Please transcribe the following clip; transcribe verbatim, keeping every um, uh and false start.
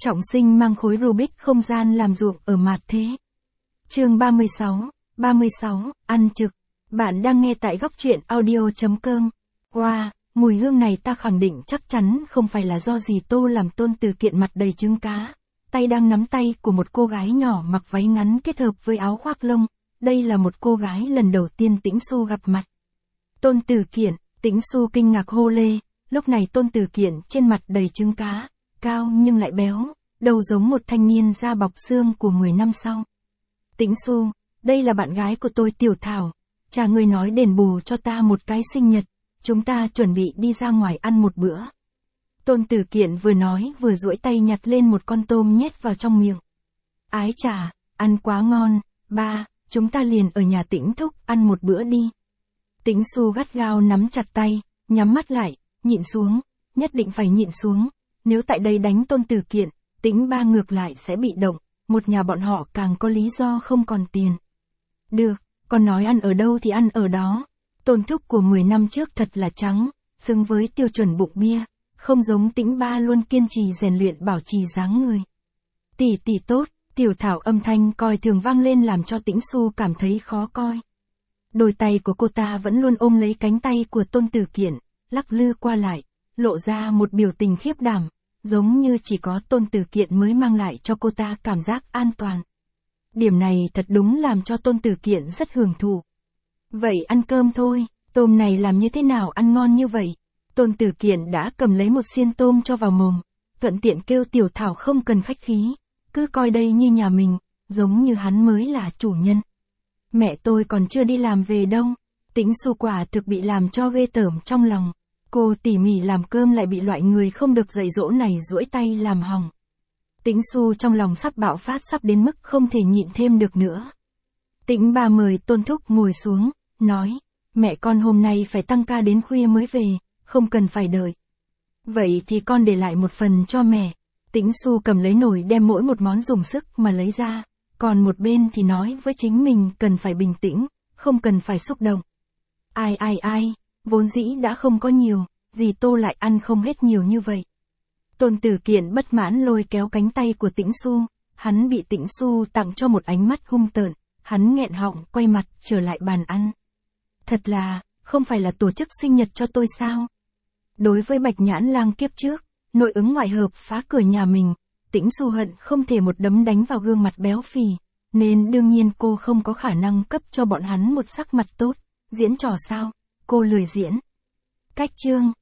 Trọng sinh mang khối Rubik không gian làm ruộng ở Mạt Thế. Chương ba mươi sáu, ba mươi sáu, ăn trực. Bạn đang nghe tại góc truyện audio chấm com. Wow, mùi hương này ta khẳng định chắc chắn không phải là do dì Tô làm. Tôn Từ Kiện mặt đầy trứng cá, tay đang nắm tay của một cô gái nhỏ mặc váy ngắn kết hợp với áo khoác lông. Đây là một cô gái lần đầu tiên Tĩnh Xu gặp mặt. Tôn Từ Kiện, Tĩnh Xu kinh ngạc hô lê. Lúc này Tôn Từ Kiện trên mặt đầy trứng cá, cao nhưng lại béo, đầu giống một thanh niên da bọc xương của mười năm sau. Tĩnh Xu, đây là bạn gái của tôi Tiểu Thảo, cha ngươi nói đền bù cho ta một cái sinh nhật, chúng ta chuẩn bị đi ra ngoài ăn một bữa. Tôn Từ Kiện vừa nói vừa duỗi tay nhặt lên một con tôm nhét vào trong miệng. Ái chà, ăn quá ngon, ba, chúng ta liền ở nhà Tĩnh thúc ăn một bữa đi. Tĩnh Xu gắt gao nắm chặt tay, nhắm mắt lại, nhịn xuống, nhất định phải nhịn xuống, nếu tại đây đánh Tôn Từ Kiện, Tĩnh ba ngược lại sẽ bị động, một nhà bọn họ càng có lý do không còn tiền. Được, còn nói ăn ở đâu thì ăn ở đó. Tôn thúc của mười năm trước thật là trắng, xứng với tiêu chuẩn bụng bia, không giống Tĩnh ba luôn kiên trì rèn luyện bảo trì dáng người. Tỷ tỷ tốt, Tiểu Thảo âm thanh coi thường vang lên làm cho Tĩnh Xu cảm thấy khó coi. Đôi tay của cô ta vẫn luôn ôm lấy cánh tay của Tôn Từ Kiện, lắc lư qua lại, lộ ra một biểu tình khiếp đảm, giống như chỉ có Tôn Từ Kiện mới mang lại cho cô ta cảm giác an toàn. Điểm này thật đúng làm cho Tôn Từ Kiện rất hưởng thụ. Vậy ăn cơm thôi, tôm này làm như thế nào ăn ngon như vậy? Tôn Từ Kiện đã cầm lấy một xiên tôm cho vào mồm, thuận tiện kêu Tiểu Thảo không cần khách khí, cứ coi đây như nhà mình, giống như hắn mới là chủ nhân. Mẹ tôi còn chưa đi làm về đâu. Tĩnh Xu quả thực bị làm cho ghê tởm trong lòng. Cô tỉ mỉ làm cơm lại bị loại người không được dạy dỗ này duỗi tay làm hỏng. Tĩnh Xu trong lòng sắp bạo phát, sắp đến mức không thể nhịn thêm được nữa. Tĩnh ba mời Tôn thúc ngồi xuống, nói, mẹ con hôm nay phải tăng ca đến khuya mới về, không cần phải đợi. Vậy thì con để lại một phần cho mẹ. Tĩnh Xu cầm lấy nồi đem mỗi một món dùng sức mà lấy ra, còn một bên thì nói với chính mình cần phải bình tĩnh, không cần phải xúc động. Ai ai ai, vốn dĩ đã không có nhiều, dì Tô lại ăn không hết nhiều như vậy. Tôn Từ Kiện bất mãn lôi kéo cánh tay của Tĩnh Xu, hắn bị Tĩnh Xu tặng cho một ánh mắt hung tợn, hắn nghẹn họng quay mặt trở lại bàn ăn. Thật là, không phải là tổ chức sinh nhật cho tôi sao? Đối với Bạch Nhãn Lang kiếp trước, nội ứng ngoại hợp phá cửa nhà mình, Tĩnh Xu hận không thể một đấm đánh vào gương mặt béo phì, nên đương nhiên cô không có khả năng cấp cho bọn hắn một sắc mặt tốt, diễn trò sao, cô lười diễn. Cách chương